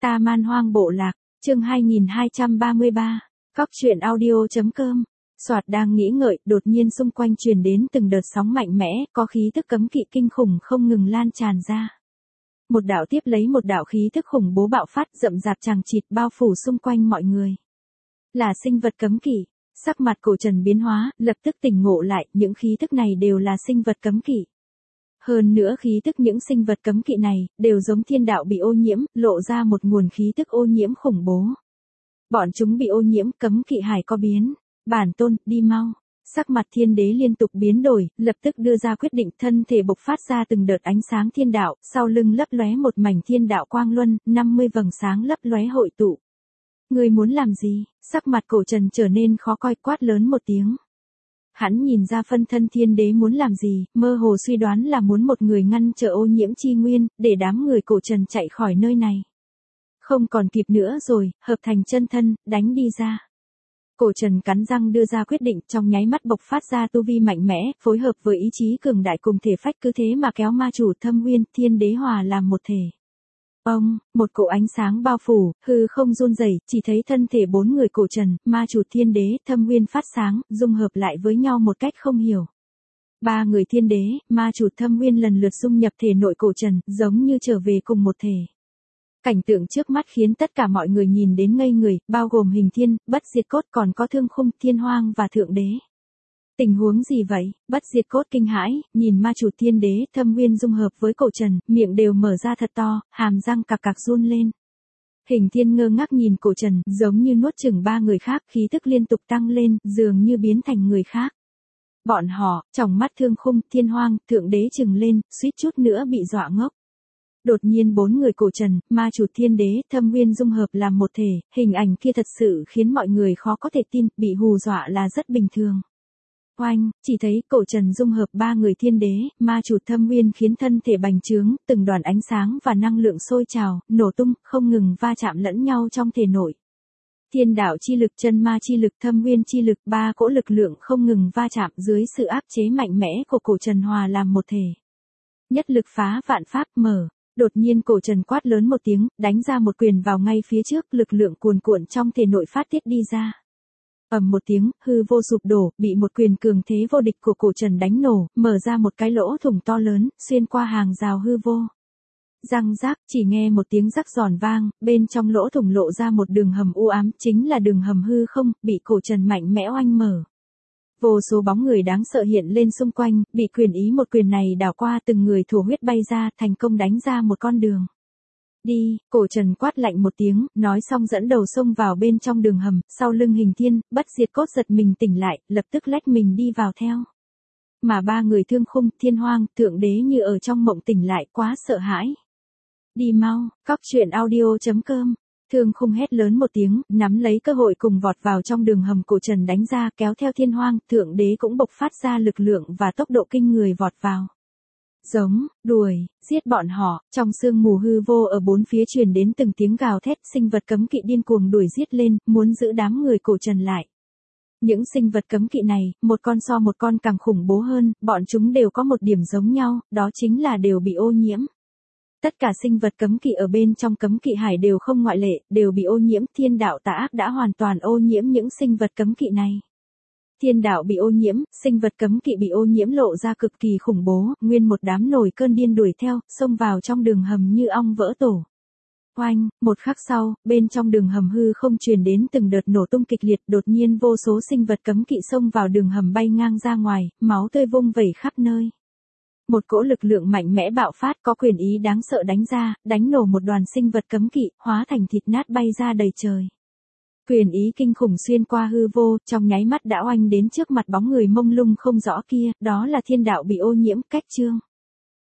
Ta Man Hoang Bộ Lạc, chương 2233, Cóc truyện audio.com. Soạt đang nghĩ ngợi, đột nhiên xung quanh truyền đến từng đợt sóng mạnh mẽ, có khí tức cấm kỵ kinh khủng không ngừng lan tràn ra. Một đạo tiếp lấy một đạo khí tức khủng bố bạo phát, rậm rạp chằng chịt bao phủ xung quanh mọi người. Là sinh vật cấm kỵ. Sắc mặt Cổ Trần biến hóa, lập tức tỉnh ngộ lại, những khí tức này đều là sinh vật cấm kỵ. Hơn nữa khí tức những sinh vật cấm kỵ này, đều giống thiên đạo bị ô nhiễm, lộ ra một nguồn khí tức ô nhiễm khủng bố. Bọn chúng bị ô nhiễm, cấm kỵ hải có biến. Bản tôn, đi mau. Sắc mặt thiên đế liên tục biến đổi, lập tức đưa ra quyết định, thân thể bộc phát ra từng đợt ánh sáng thiên đạo, sau lưng lấp lóe một mảnh thiên đạo quang luân, 50 vầng sáng lấp lóe hội tụ. Ngươi muốn làm gì? Sắc mặt Cổ Trần trở nên khó coi, quát lớn một tiếng. Hắn nhìn ra phân thân thiên đế muốn làm gì, mơ hồ suy đoán là muốn một người ngăn trở ô nhiễm chi nguyên, để đám người Cổ Trần chạy khỏi nơi này. Không còn kịp nữa rồi, hợp thành chân thân, đánh đi ra. Cổ Trần cắn răng đưa ra quyết định, trong nháy mắt bộc phát ra tu vi mạnh mẽ, phối hợp với ý chí cường đại cùng thể phách, cứ thế mà kéo ma chủ Thâm Nguyên, thiên đế hòa làm một thể. Ông, một cỗ ánh sáng bao phủ, hư không run rẩy, chỉ thấy thân thể bốn người Cổ Trần, ma chủ thiên đế, Thâm Nguyên phát sáng, dung hợp lại với nhau một cách không hiểu. Ba người thiên đế, ma chủ Thâm Nguyên lần lượt dung nhập thể nội Cổ Trần, giống như trở về cùng một thể. Cảnh tượng trước mắt khiến tất cả mọi người nhìn đến ngây người, bao gồm Hình Thiên, Bất Diệt Cốt, còn có Thương Khung, Thiên Hoang và Thượng Đế. Tình huống gì vậy? Bất Diệt Cốt kinh hãi, nhìn ma chủ thiên đế, Thâm Nguyên dung hợp với Cổ Trần, miệng đều mở ra thật to, hàm răng cạc cạc run lên. Hình Thiên ngơ ngác nhìn Cổ Trần, giống như nuốt chửng ba người khác, khí tức liên tục tăng lên, dường như biến thành người khác. Bọn họ, trong mắt Thương Khung, Thiên Hoang, Thượng Đế trừng lên, suýt chút nữa bị dọa ngốc. Đột nhiên bốn người Cổ Trần, ma chủ thiên đế, Thâm Nguyên dung hợp làm một thể, hình ảnh kia thật sự khiến mọi người khó có thể tin, bị hù dọa là rất bình thường. Oanh, chỉ thấy Cổ Trần dung hợp ba người thiên đế, ma chủ Thâm Nguyên khiến thân thể bành trướng, từng đoàn ánh sáng và năng lượng sôi trào, nổ tung, không ngừng va chạm lẫn nhau trong thể nội. Thiên đạo chi lực, chân ma chi lực, Thâm Nguyên chi lực, ba cỗ lực lượng không ngừng va chạm dưới sự áp chế mạnh mẽ của Cổ Trần hòa làm một thể. Nhất lực phá vạn pháp mở. Đột nhiên Cổ Trần quát lớn một tiếng, đánh ra một quyền vào ngay phía trước, lực lượng cuồn cuộn trong thể nội phát tiết đi ra. Ầm một tiếng, hư vô sụp đổ, bị một quyền cường thế vô địch của Cổ Trần đánh nổ, mở ra một cái lỗ thủng to lớn, xuyên qua hàng rào hư vô. Răng rác, chỉ nghe một tiếng rắc giòn vang, bên trong lỗ thủng lộ ra một đường hầm u ám, chính là đường hầm hư không, bị Cổ Trần mạnh mẽ oanh mở. Vô số bóng người đáng sợ hiện lên xung quanh, bị quyền ý một quyền này đảo qua, từng người thổ huyết bay ra, thành công đánh ra một con đường. Đi, Cổ Trần quát lạnh một tiếng, nói xong dẫn đầu xông vào bên trong đường hầm, sau lưng Hình Thiên, Bất Diệt Cốt giật mình tỉnh lại, lập tức lách mình đi vào theo. Mà ba người Thương Khung, Thiên Hoang, Thượng Đế như ở trong mộng tỉnh lại, quá sợ hãi. Đi mau, Cóc truyện audio.com. Thương Khung hét lớn một tiếng, nắm lấy cơ hội cùng vọt vào trong đường hầm Cổ Trần đánh ra, kéo theo Thiên Hoang, Thượng Đế cũng bộc phát ra lực lượng và tốc độ kinh người vọt vào. Giống, đuổi, giết bọn họ, trong sương mù hư vô ở bốn phía truyền đến từng tiếng gào thét, sinh vật cấm kỵ điên cuồng đuổi giết lên, muốn giữ đám người Cổ Trần lại. Những sinh vật cấm kỵ này, một con so một con càng khủng bố hơn, bọn chúng đều có một điểm giống nhau, đó chính là đều bị ô nhiễm. Tất cả sinh vật cấm kỵ ở bên trong cấm kỵ hải đều không ngoại lệ, đều bị ô nhiễm, thiên đạo tà ác đã hoàn toàn ô nhiễm những sinh vật cấm kỵ này. Thiên đạo bị ô nhiễm, sinh vật cấm kỵ bị ô nhiễm lộ ra cực kỳ khủng bố, nguyên một đám nổi cơn điên đuổi theo, xông vào trong đường hầm như ong vỡ tổ. Oanh, một khắc sau, bên trong đường hầm hư không truyền đến từng đợt nổ tung kịch liệt, đột nhiên vô số sinh vật cấm kỵ xông vào đường hầm bay ngang ra ngoài, máu tươi vung vẩy khắp nơi. Một cỗ lực lượng mạnh mẽ bạo phát, có quyền ý đáng sợ đánh ra, đánh nổ một đoàn sinh vật cấm kỵ, hóa thành thịt nát bay ra đầy trời. Quyền ý kinh khủng xuyên qua hư vô, trong nháy mắt đã oanh đến trước mặt bóng người mông lung không rõ kia, đó là thiên đạo bị ô nhiễm, cách chương.